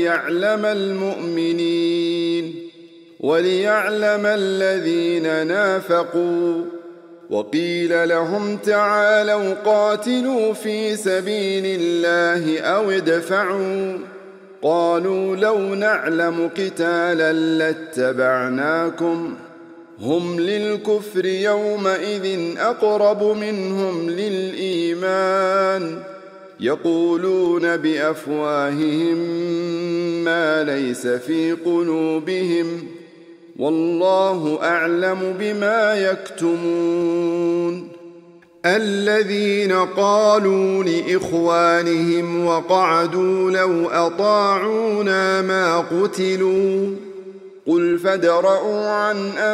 وليعلم الذين نافقوا وقيل لهم تعالوا قاتلوا في سبيل الله أو ادفعوا قالوا لو نعلم قتالا لاتبعناكم هم للكفر يومئذ أقرب منهم للإيمان يقولون بأفواههم ما ليس في قلوبهم والله أعلم بما يكتمون الذين قالوا لإخوانهم وقعدوا لو أطاعونا ما قتلوا قل فادرءوا عن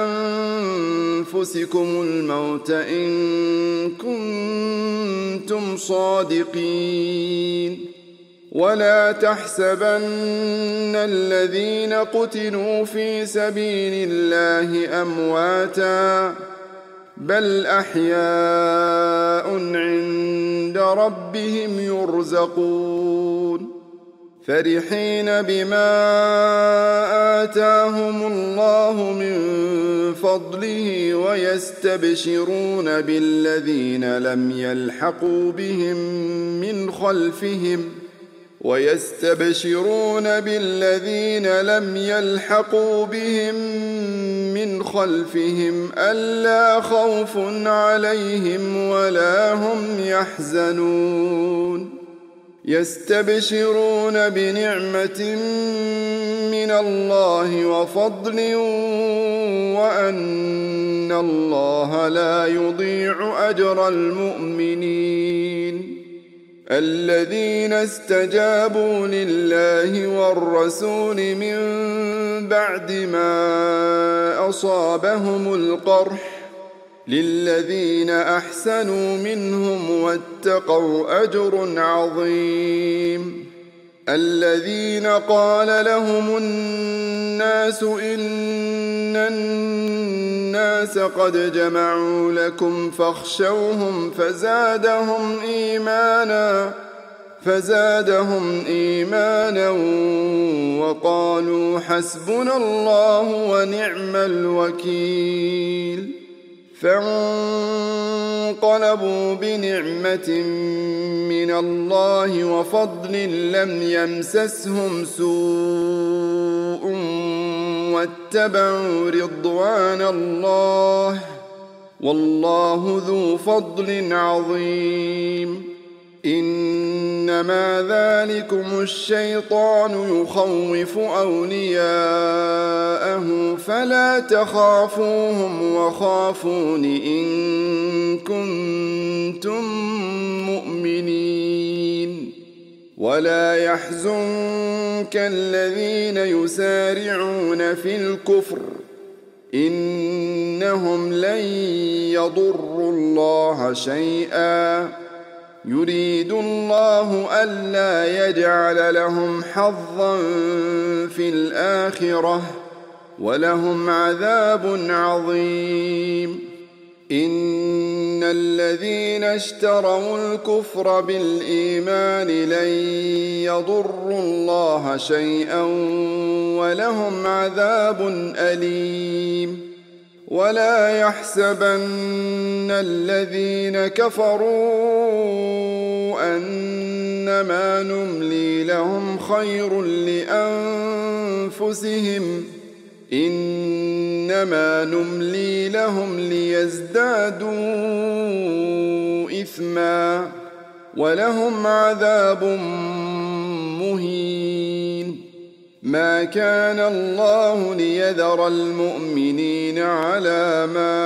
أنفسكم الموت إن كنتم صادقين ولا تحسبن الذين قتلوا في سبيل الله أمواتا بل أحياء عند ربهم يرزقون فرحين بما آتاهم الله من فضله ويستبشرون بالذين لم يلحقوا بهم من خلفهم ألا خوف عليهم ولا هم يحزنون يستبشرون بنعمة من الله وفضل وأن الله لا يضيع أجر المؤمنين الذين استجابوا لله والرسول من بعد ما أصابهم القرح للذين أحسنوا منهم واتقوا أجر عظيم الذين قال لهم الناس إن الناس قد جمعوا لكم فاخشوهم فزادهم إيمانا وقالوا حسبنا الله ونعم الوكيل فانقلبوا بنعمة من الله وفضل لم يمسسهم سوء واتبعوا رضوان الله والله ذو فضل عظيم إنما ذلكم الشيطان يخوف أولياءه فلا تخافوهم وخافون إن كنتم مؤمنين ولا يحزنك الذين يسارعون في الكفر إنهم لن يضروا الله شيئا يريد الله ألا يجعل لهم حظا في الآخرة ولهم عذاب عظيم إن الذين اشتروا الكفر بالإيمان لن يضروا الله شيئا ولهم عذاب أليم ولا يحسبن الذين كفروا أنما نملي لهم خير لأنفسهم إنما نملي لهم ليزدادوا إثما ولهم عذاب مهين ما كان الله ليذر المؤمنين على ما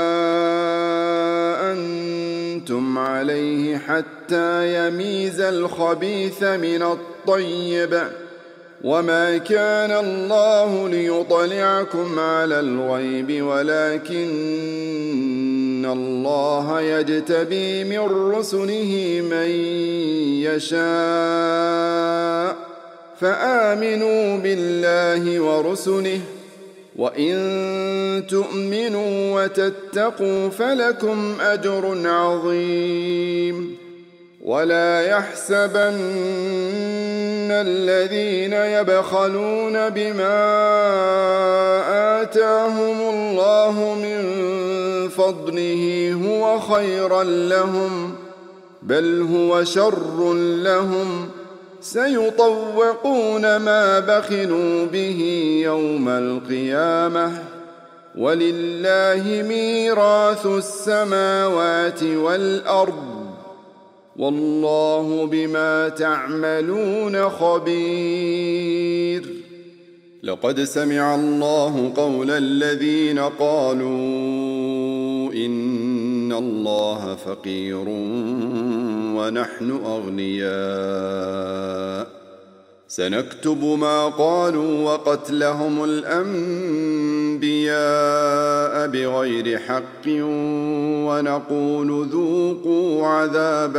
أنتم عليه حتى يميز الخبيث من الطيب وما كان الله ليطلعكم على الغيب ولكن الله يجتبي من رسله من يشاء فآمنوا بالله ورسله وإن تؤمنوا وتتقوا فلكم أجر عظيم ولا يحسبن الذين يبخلون بما آتاهم الله من فضله هو خيرا لهم بل هو شر لهم سيطوقون ما بخلوا به يوم القيامة ولله ميراث السماوات والأرض والله بما تعملون خبير لقد سمع الله قول الذين قالوا إن الله فقير ونحن أغنياء سنكتب ما قالوا وقتلهم الأنبياء بغير حق ونقول ذوقوا عذاب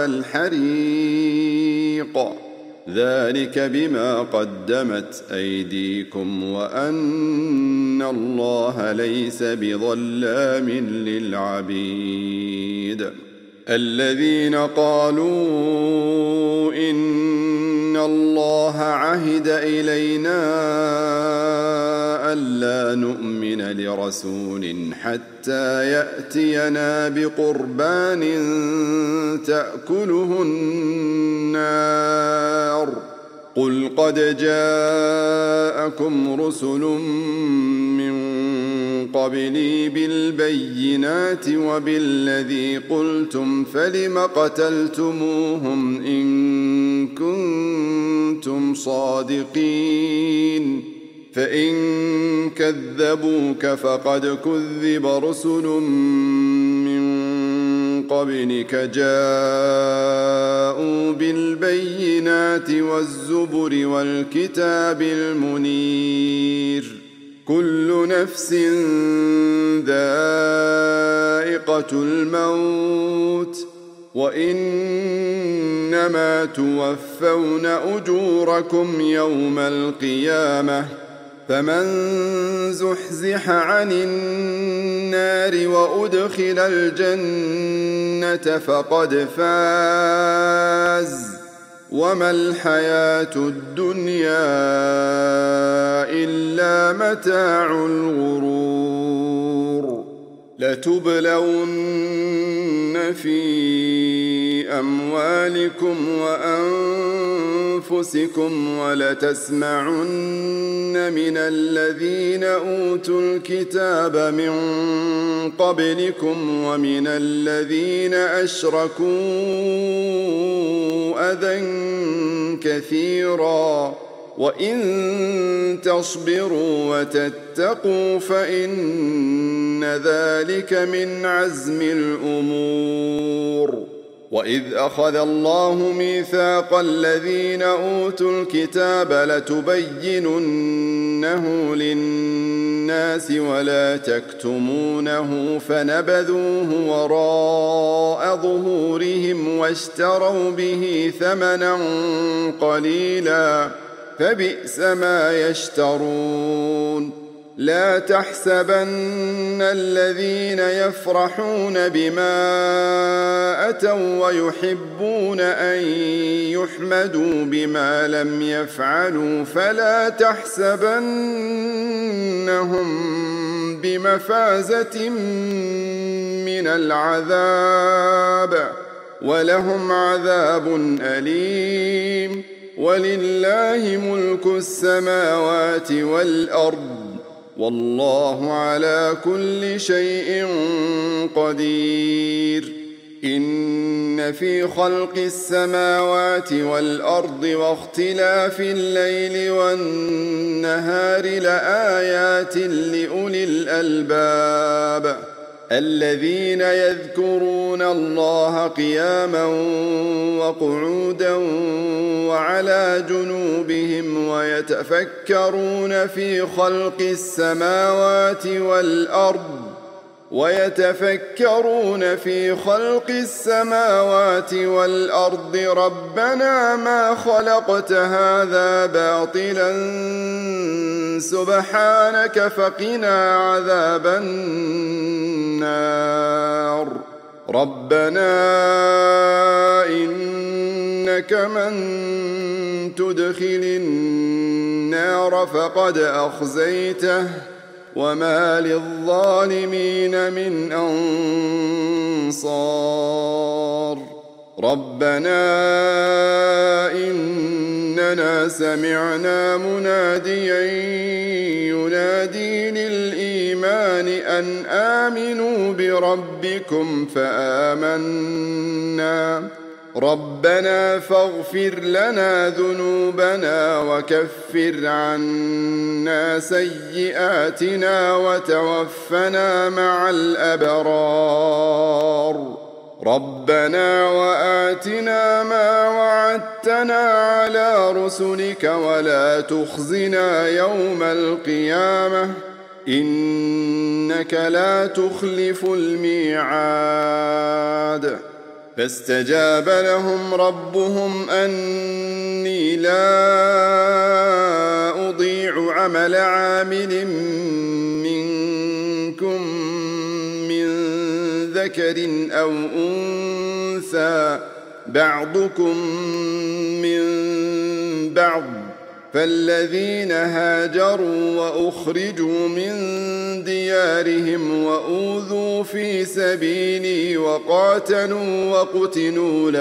الحريق ذلك بما قدمت أيديكم وأن الله ليس بظلام للعبيد الذين قالوا إن الله عهد إلينا ألا نؤمن لرسول حتى يأتينا بقربان تأكله النار قل قد جاءكم رسل من قبلي بالبينات وبالذي قلتم فلم قتلتموهم إن كنتم صادقين فإن كذبوك فقد كذب رسل من قبلك جاءوا بالبينات والزبر والكتاب المنير كل نفس ذائقة الموت وإنما توفون أجوركم يوم القيامة فمن زحزح عن النار وأدخل الجنة فقد فاز وما الحياة الدنيا إلا متاع الغرور لتبلون في أموالكم وأنفسكم ولتسمعن من الذين أوتوا الكتاب من قبلكم ومن الذين أشركوا أذى كثيرا وإن تصبروا وتتقوا فإن ذلك من عزم الأمور وإذ أخذ الله ميثاق الذين أوتوا الكتاب لتبيننه للناس للناس ولا تكتمونه فنبذوه وراء ظهورهم واشتروا به ثمنا قليلا فبئس ما يشترون. لا تحسبن الذين يفرحون بما أتوا ويحبون أن يحمدوا بما لم يفعلوا فلا تحسبنهم بمفازة من العذاب ولهم عذاب أليم. ولله ملك السماوات والأرض والله على كل شيء قدير. إن في خلق السماوات والأرض واختلاف الليل والنهار لآيات لأولي الألباب الذين يذكرون الله قياما وقعودا وعلى جنوبهم ويتفكرون في خلق السماوات والأرض ربنا ما خلقت هذا باطلا سبحانك فقنا عذاب النار. ربنا إنك من تدخل النار فقد أخزيته وما للظالمين من أنصار. ربنا إننا سمعنا مناديا ينادي للإيمان أن آمنوا بربكم فآمنا. ربنا فاغفر لنا ذنوبنا وكفر عنا سيئاتنا وتوفنا مع الأبرار. ربنا وآتنا ما وعدتنا على رسلك ولا تخزنا يوم القيامة إنك لا تخلف الميعاد. فاستجاب لهم ربهم أني لا أضيع عمل عامل منكم من ذكر أو أنثى بعضكم من بعض. فالذين هاجروا وأخرجوا من ديارهم وأوذوا في سبيلي وقاتلوا وقتلوا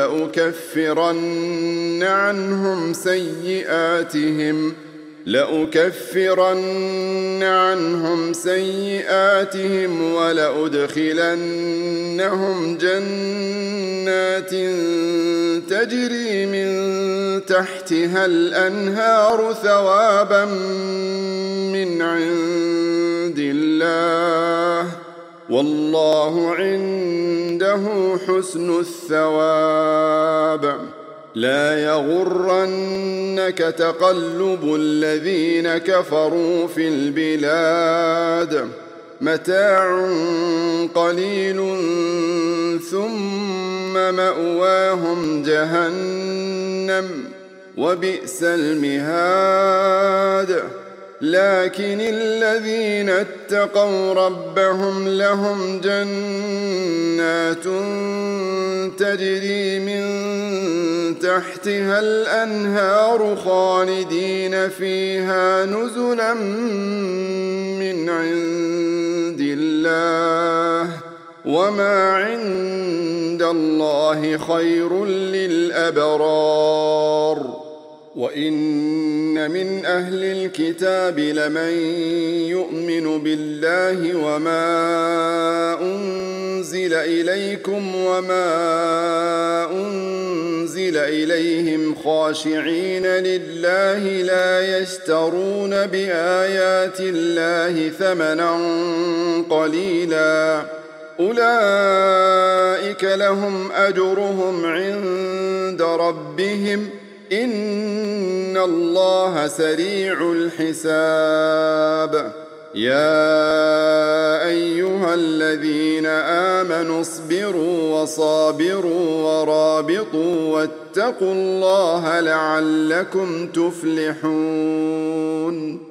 لأكفرن عنهم سيئاتهم ولأدخلنهم جنات تجري من تحتها الأنهار ثوابا من عند الله والله عنده حسن الثواب. لا يغرنك تقلب الذين كفروا في البلاد متاع قليل ثم مأواهم جهنم وبئس المهاد. لكن الذين اتقوا ربهم لهم جنات تجري من تحتها الأنهار خالدين فيها نزلا من عند الله وما عند الله خير للأبرار. وإن من أهل الكتاب لمن يؤمن بالله وما أنزل إليكم وما أنزل إليهم خاشعين لله لا يشترون بآيات الله ثمنا قليلا أولئك لهم أجرهم عند ربهم إن الله سريع الحساب. يا أيها الذين آمنوا اصبروا وصابروا ورابطوا واتقوا الله لعلكم تفلحون